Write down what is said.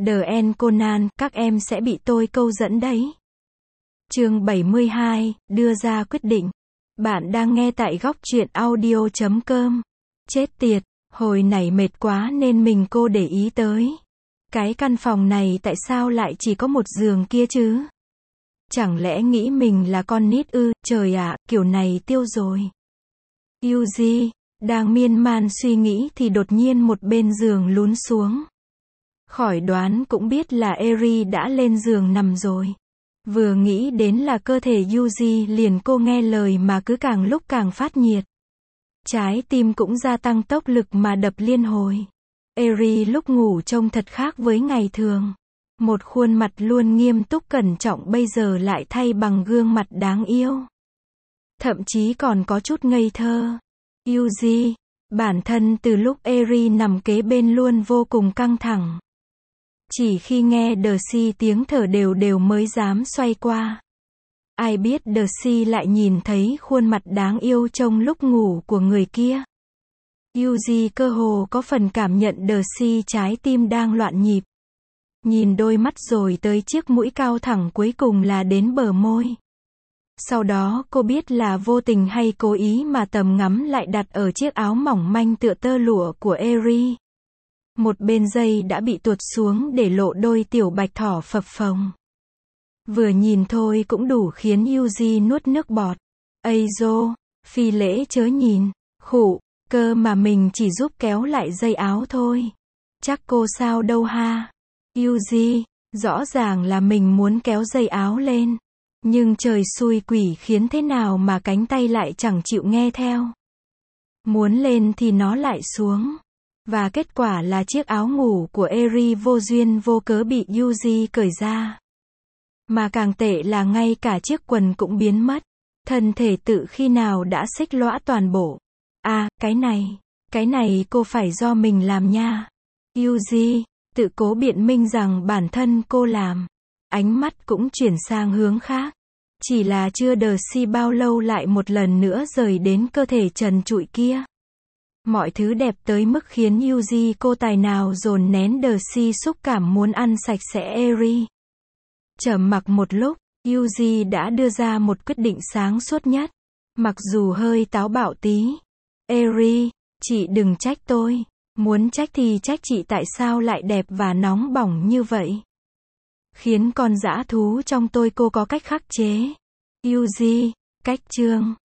The End Conan, các em sẽ bị tôi câu dẫn đấy. Chương 72, đưa ra quyết định. Bạn đang nghe tại góc truyện audio.com. Chết tiệt, hồi nãy mệt quá nên cô để ý tới. Cái căn phòng này tại sao lại chỉ có một giường kia chứ? Chẳng lẽ nghĩ mình là con nít ư? Trời ạ, kiểu này tiêu rồi. Yuji đang miên man suy nghĩ thì đột nhiên một bên giường lún xuống. Khỏi đoán cũng biết là Eri đã lên giường nằm rồi. Vừa nghĩ đến là cơ thể Yuji liền cô nghe lời mà cứ càng lúc càng phát nhiệt. Trái tim cũng gia tăng tốc lực mà đập liên hồi. Eri lúc ngủ trông thật khác với ngày thường. Một khuôn mặt luôn nghiêm túc cẩn trọng bây giờ lại thay bằng gương mặt đáng yêu. Thậm chí còn có chút ngây thơ. Yuji, bản thân từ lúc Eri nằm kế bên luôn vô cùng căng thẳng. Chỉ khi nghe Darcy tiếng thở đều đều mới dám xoay qua. Ai biết Darcy lại nhìn thấy khuôn mặt đáng yêu trong lúc ngủ của người kia. Yuji cơ hồ có phần cảm nhận Darcy trái tim đang loạn nhịp. Nhìn đôi mắt rồi tới chiếc mũi cao thẳng cuối cùng là đến bờ môi. Sau đó cô biết là vô tình hay cố ý mà tầm ngắm lại đặt ở chiếc áo mỏng manh tựa tơ lụa của Eri. Một bên dây đã bị tuột xuống để lộ đôi tiểu bạch thỏ phập phồng. Vừa nhìn thôi cũng đủ khiến Yuji nuốt nước bọt. Ây dô, phi lễ chớ nhìn, khụ, cơ mà mình chỉ giúp kéo lại dây áo thôi. Chắc cô sao đâu ha. Yuji, rõ ràng là mình muốn kéo dây áo lên. Nhưng trời xui quỷ khiến thế nào mà cánh tay lại chẳng chịu nghe theo. Muốn lên thì nó lại xuống. Và kết quả là chiếc áo ngủ của Eri vô duyên vô cớ bị Yuji cởi ra. Mà càng tệ là ngay cả chiếc quần cũng biến mất. Thân thể tự khi nào đã xích lõa toàn bộ. À, cái này cô phải do mình làm nha. Yuji tự cố biện minh rằng bản thân cô làm. Ánh mắt cũng chuyển sang hướng khác. Chỉ là chưa Darcy bao lâu lại một lần nữa rời đến cơ thể trần trụi kia. Mọi thứ đẹp tới mức khiến Yuji cô tài nào dồn nén Darcy xúc cảm muốn ăn sạch sẽ Eri. Trầm mặc một lúc, Yuji đã đưa ra một quyết định sáng suốt nhất. Mặc dù hơi táo bạo tí. Eri, chị đừng trách tôi. Muốn trách thì trách chị tại sao lại đẹp và nóng bỏng như vậy. Khiến con dã thú trong tôi cô có cách khắc chế. Yuji, cách chương.